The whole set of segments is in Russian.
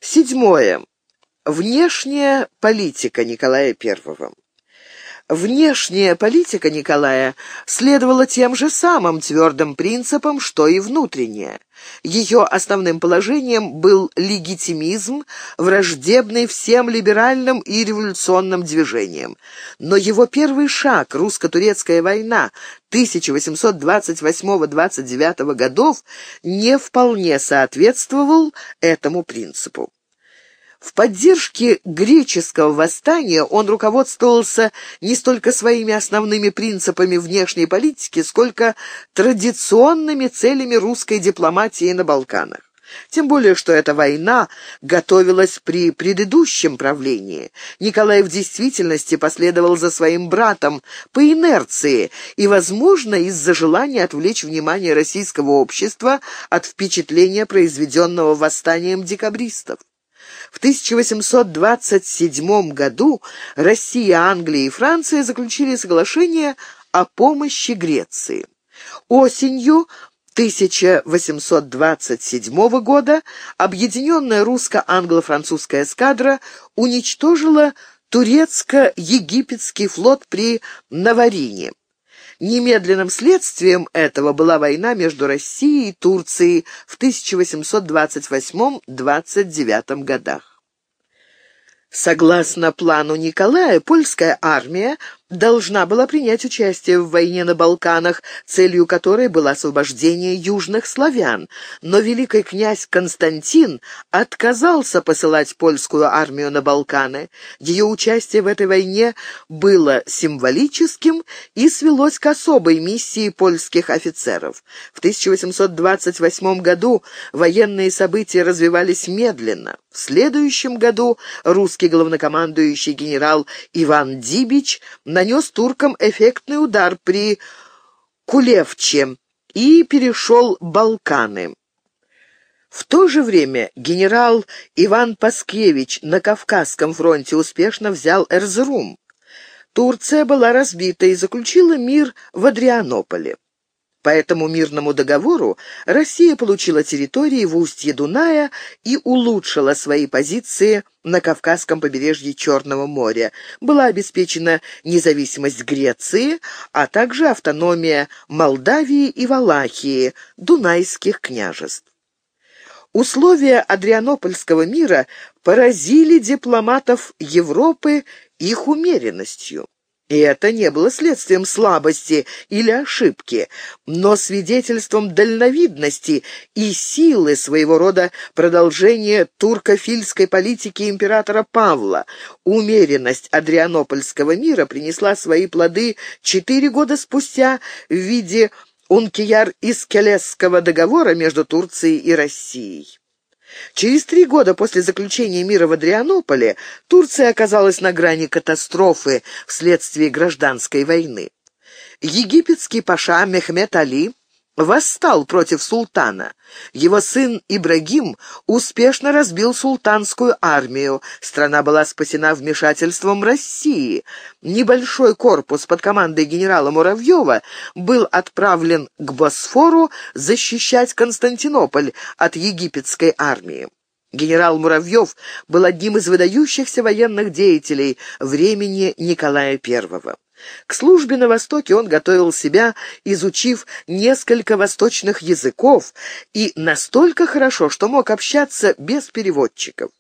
Седьмое. Внешняя политика Николая I. Внешняя политика Николая следовала тем же самым твердым принципам, что и внутренняя. Ее основным положением был легитимизм, враждебный всем либеральным и революционным движениям. Но его первый шаг, русско-турецкая война 1828-29 годов, не вполне соответствовал этому принципу. В поддержке греческого восстания он руководствовался не столько своими основными принципами внешней политики, сколько традиционными целями русской дипломатии на Балканах. Тем более, что эта война готовилась при предыдущем правлении. Николай в действительности последовал за своим братом по инерции и, возможно, из-за желания отвлечь внимание российского общества от впечатления, произведенного восстанием декабристов. В 1827 году Россия, Англия и Франция заключили соглашение о помощи Греции. Осенью 1827 года объединенная русско-англо-французская эскадра уничтожила турецко-египетский флот при Наварине. Немедленным следствием этого была война между Россией и Турцией в 1828-29 годах. Согласно плану Николая, польская армия должна была принять участие в войне на Балканах, целью которой было освобождение южных славян, но великий князь Константин отказался посылать польскую армию на Балканы. Ее участие в этой войне было символическим и свелось к особой миссии польских офицеров. В 1828 году военные события развивались медленно. В следующем году русский главнокомандующий генерал Иван Дибич нанес туркам эффектный удар при Кулевче и перешел Балканы. В то же время генерал Иван Паскевич на Кавказском фронте успешно взял Эрзрум. Турция была разбита и заключила мир в Адрианополе. По этому мирному договору Россия получила территории в устье Дуная и улучшила свои позиции на Кавказском побережье Черного моря. Была обеспечена независимость Греции, а также автономия Молдавии и Валахии, дунайских княжеств. Условия Адрианопольского мира поразили дипломатов Европы их умеренностью. И это не было следствием слабости или ошибки, но свидетельством дальновидности и силы, своего рода продолжения туркофильской политики императора Павла. Умеренность Адрианопольского мира принесла свои плоды 4 года спустя в виде Ункияр-Искелесского договора между Турцией и Россией. Через 3 года после заключения мира в Адрианополе Турция оказалась на грани катастрофы вследствие гражданской войны. Египетский паша Мехмед Али восстал против султана. Его сын Ибрагим успешно разбил султанскую армию. Страна была спасена вмешательством России. Небольшой корпус под командой генерала Муравьева был отправлен к Босфору защищать Константинополь от египетской армии. Генерал Муравьев был одним из выдающихся военных деятелей времени Николая I. К службе на Востоке он готовил себя, изучив несколько восточных языков, и настолько хорошо, что мог общаться без переводчиков.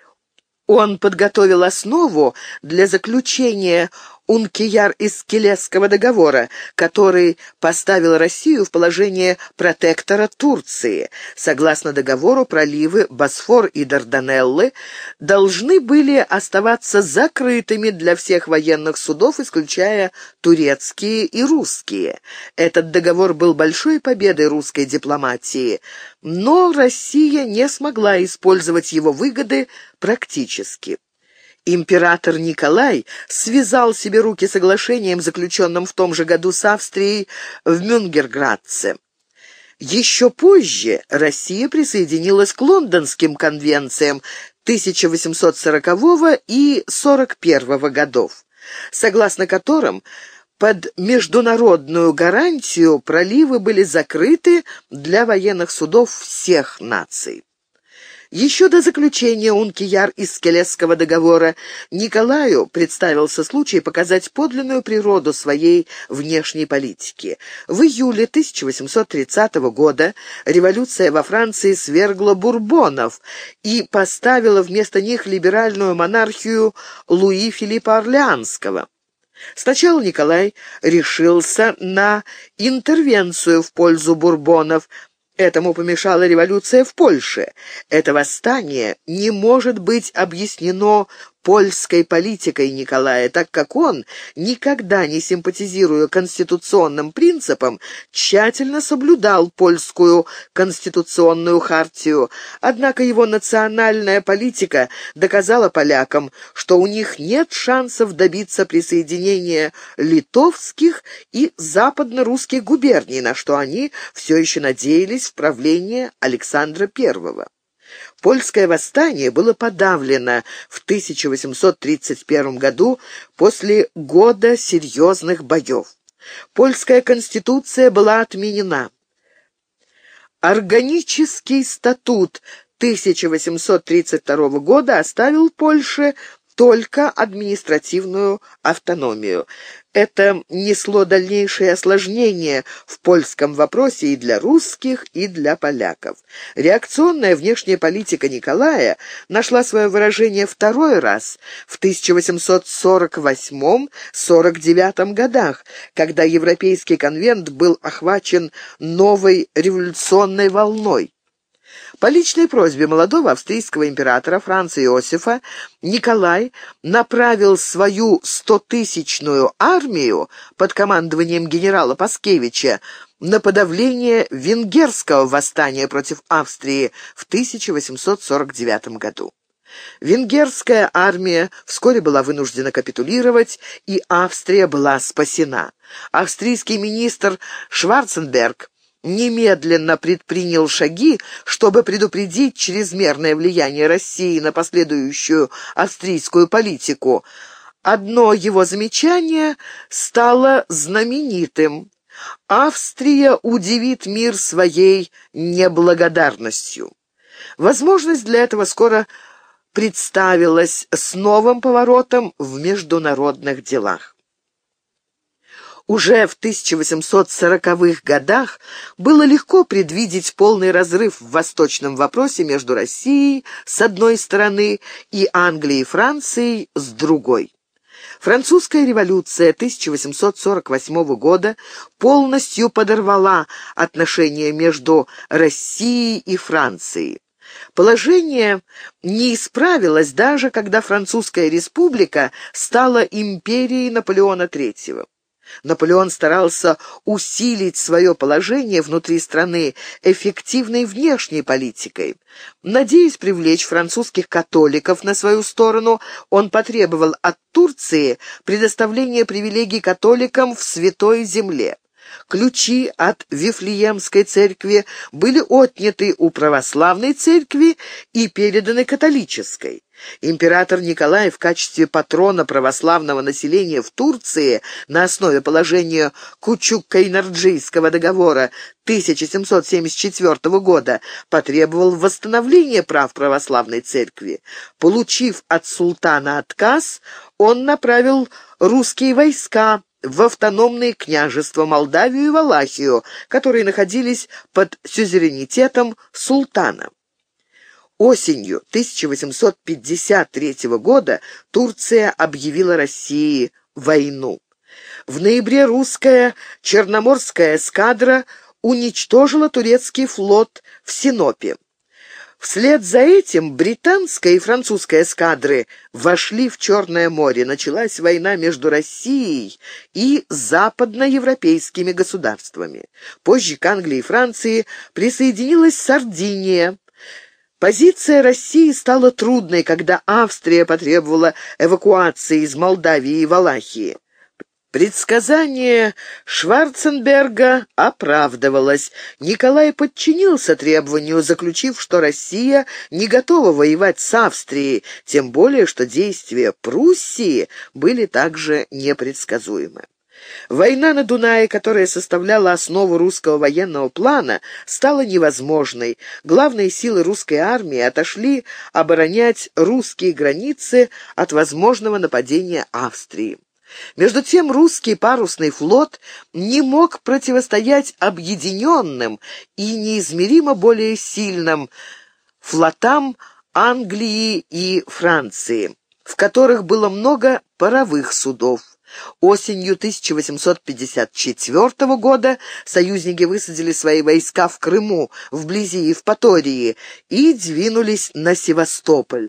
Он подготовил основу для заключения Ункияр-Искелесского договора, который поставил Россию в положение протектора Турции. Согласно договору, проливы Босфор и Дарданеллы должны были оставаться закрытыми для всех военных судов, исключая турецкие и русские. Этот договор был большой победой русской дипломатии, но Россия не смогла использовать его выгоды практически. Император Николай связал себе руки соглашением, заключенным в том же году с Австрией в Мюнгерградце. Еще позже Россия присоединилась к Лондонским конвенциям 1840 и 1841 годов, согласно которым под международную гарантию проливы были закрыты для военных судов всех наций. Еще до заключения Ункияр-Искелесского договора Николаю представился случай показать подлинную природу своей внешней политики. В июле 1830 года революция во Франции свергла бурбонов и поставила вместо них либеральную монархию Луи Филиппа Орлеанского. Сначала Николай решился на интервенцию в пользу бурбонов. Этому помешала революция в Польше. Это восстание не может быть объяснено польской политикой Николая, так как он, никогда не симпатизируя конституционным принципам, тщательно соблюдал польскую конституционную хартию. Однако его национальная политика доказала полякам, что у них нет шансов добиться присоединения литовских и западно-русских губерний, на что они все еще надеялись в правлении Александра I. Польское восстание было подавлено в 1831 году после года серьезных боев. Польская конституция была отменена. Органический статут 1832 года оставил Польше только административную автономию. Это несло дальнейшее осложнение в польском вопросе и для русских, и для поляков. Реакционная внешняя политика Николая нашла свое выражение второй раз в 1848-49 годах, когда Европейский конвент был охвачен новой революционной волной. По личной просьбе молодого австрийского императора Франца Иосифа Николай направил свою 100-тысячную армию под командованием генерала Паскевича на подавление венгерского восстания против Австрии в 1849 году. Венгерская армия вскоре была вынуждена капитулировать, и Австрия была спасена. Австрийский министр Шварценберг немедленно предпринял шаги, чтобы предупредить чрезмерное влияние России на последующую австрийскую политику. Одно его замечание стало знаменитым: «Австрия удивит мир своей неблагодарностью». Возможность для этого скоро представилась с новым поворотом в международных делах. Уже в 1840-х годах было легко предвидеть полный разрыв в восточном вопросе между Россией с одной стороны и Англией и Францией с другой. Французская революция 1848 года полностью подорвала отношения между Россией и Францией. Положение не исправилось даже когда Французская республика стала империей Наполеона III. Наполеон старался усилить свое положение внутри страны эффективной внешней политикой. Надеясь привлечь французских католиков на свою сторону, он потребовал от Турции предоставления привилегий католикам в Святой Земле. Ключи от Вифлеемской церкви были отняты у православной церкви и переданы католической. Император Николай в качестве патрона православного населения в Турции на основе положения Кучук-Кайнарджийского договора 1774 года потребовал восстановления прав православной церкви. Получив от султана отказ, он направил русские войска в автономные княжества Молдавию и Валахию, которые находились под сюзеренитетом султана. Осенью 1853 года Турция объявила России войну. В ноябре русская Черноморская эскадра уничтожила турецкий флот в Синопе. Вслед за этим британская и французская эскадры вошли в Черное море. Началась война между Россией и западноевропейскими государствами. Позже к Англии и Франции присоединилась Сардиния. Позиция России стала трудной, когда Австрия потребовала эвакуации из Молдавии и Валахии. Предсказание Шварценберга оправдывалось. Николай подчинился требованию, заключив, что Россия не готова воевать с Австрией, тем более что действия Пруссии были также непредсказуемы. Война на Дунае, которая составляла основу русского военного плана, стала невозможной. Главные силы русской армии отошли оборонять русские границы от возможного нападения Австрии. Между тем русский парусный флот не мог противостоять объединенным и неизмеримо более сильным флотам Англии и Франции, в которых было много паровых судов. Осенью 1854 года союзники высадили свои войска в Крыму, вблизи Евпатории, и двинулись на Севастополь.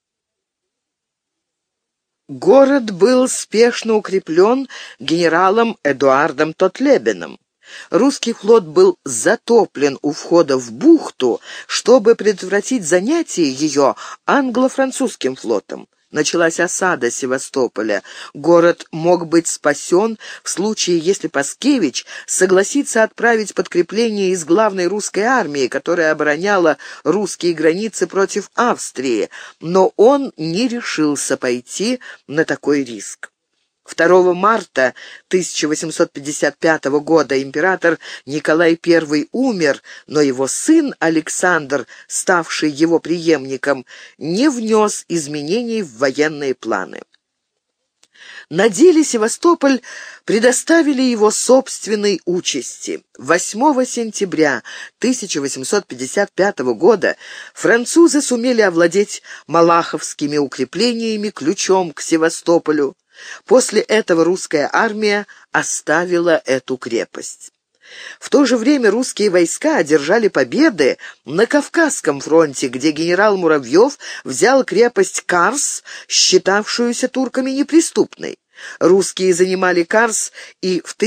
Город был спешно укреплен генералом Эдуардом Тотлебеном. Русский флот был затоплен у входа в бухту, чтобы предотвратить занятие ее англо-французским флотом. Началась осада Севастополя. Город мог быть спасен в случае, если Паскевич согласится отправить подкрепление из главной русской армии, которая обороняла русские границы против Австрии, но он не решился пойти на такой риск. 2 марта 1855 года император Николай I умер, но его сын Александр, ставший его преемником, не внес изменений в военные планы. На деле Севастополь предоставили его собственной участи. 8 сентября 1855 года французы сумели овладеть малаховскими укреплениями ключом к Севастополю. После этого русская армия оставила эту крепость. В то же время русские войска одержали победы на Кавказском фронте, где генерал Муравьев взял крепость Карс, считавшуюся турками неприступной. Русские занимали Карс и в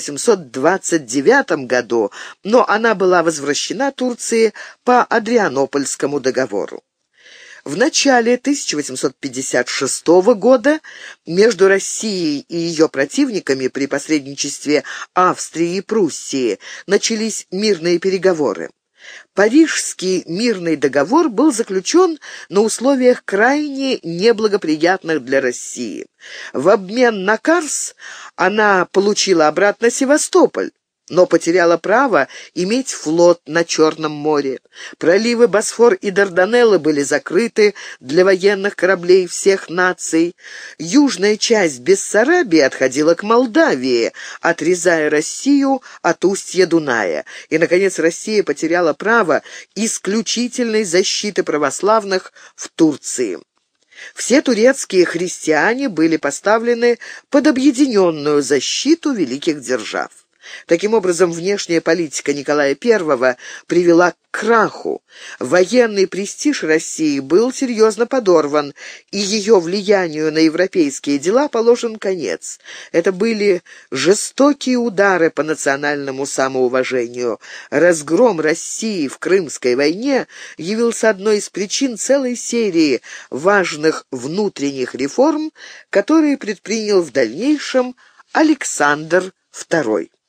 1829 году, но она была возвращена Турции по Адрианопольскому договору. В начале 1856 года между Россией и ее противниками при посредничестве Австрии и Пруссии начались мирные переговоры. Парижский мирный договор был заключен на условиях крайне неблагоприятных для России. В обмен на Карс она получила обратно Севастополь, но потеряла право иметь флот на Черном море. Проливы Босфор и Дарданеллы были закрыты для военных кораблей всех наций. Южная часть Бессарабии отходила к Молдавии, отрезая Россию от устья Дуная. И, наконец, Россия потеряла право исключительной защиты православных в Турции. Все турецкие христиане были поставлены под объединенную защиту великих держав. Таким образом, внешняя политика Николая I привела к краху. Военный престиж России был серьезно подорван, и ее влиянию на европейские дела положен конец. Это были жестокие удары по национальному самоуважению. Разгром России в Крымской войне явился одной из причин целой серии важных внутренних реформ, которые предпринял в дальнейшем Александр II.